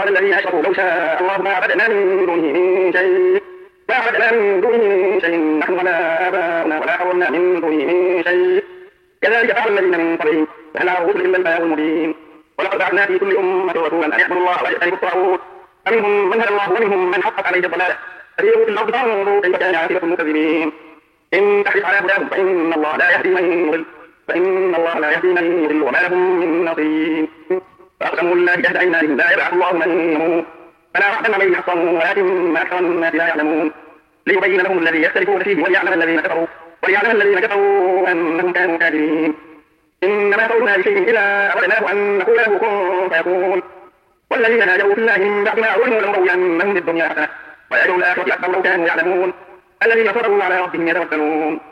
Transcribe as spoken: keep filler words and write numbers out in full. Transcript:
وقال الذين أشركوا لو شاء الله ما عبدنا من دونه من شيء ما عبدنا من دونه من شيء نحن ولا آباؤنا ولا حرمنا من دونه من شيء كذلك فعل الذين من قبلهم فهل على الرسل إلا البلاغ المبين ولقد بعثنا في كل أمة رسولا أن يعبدوا الله ويجتنبوا الطاغوت فمنهم من هدى الله ومنهم من حقت عليه الضلالة فسيروا في الأرض فانظروا كيف كان عاقبة المكذبين إن تحرص على هداهم فإن الله لا يهدي من يضل فإن الله لا يهدي من يضل وما لهم من نصير فأقسموا بالله جهد أيمانهم لا يبعث الله من يموت فلا وعدا عليه حقا ولكن أكثر الناس لا يعلمون ليبين لهم الذي يختلفون فيه وليعلم الذين كفروا وليعلم الذين كفروا أنهم كانوا كاذبين إنما قولنا لشيء إذا أردناه أن نقول له كن فيكون والذين هاجروا في الله من بعد ما علموا لنبوئنهم في الدنيا حسنة وأجر الآخرة أكبر لو كانوا يعلمون الذين صبروا على ربهم يتوكلون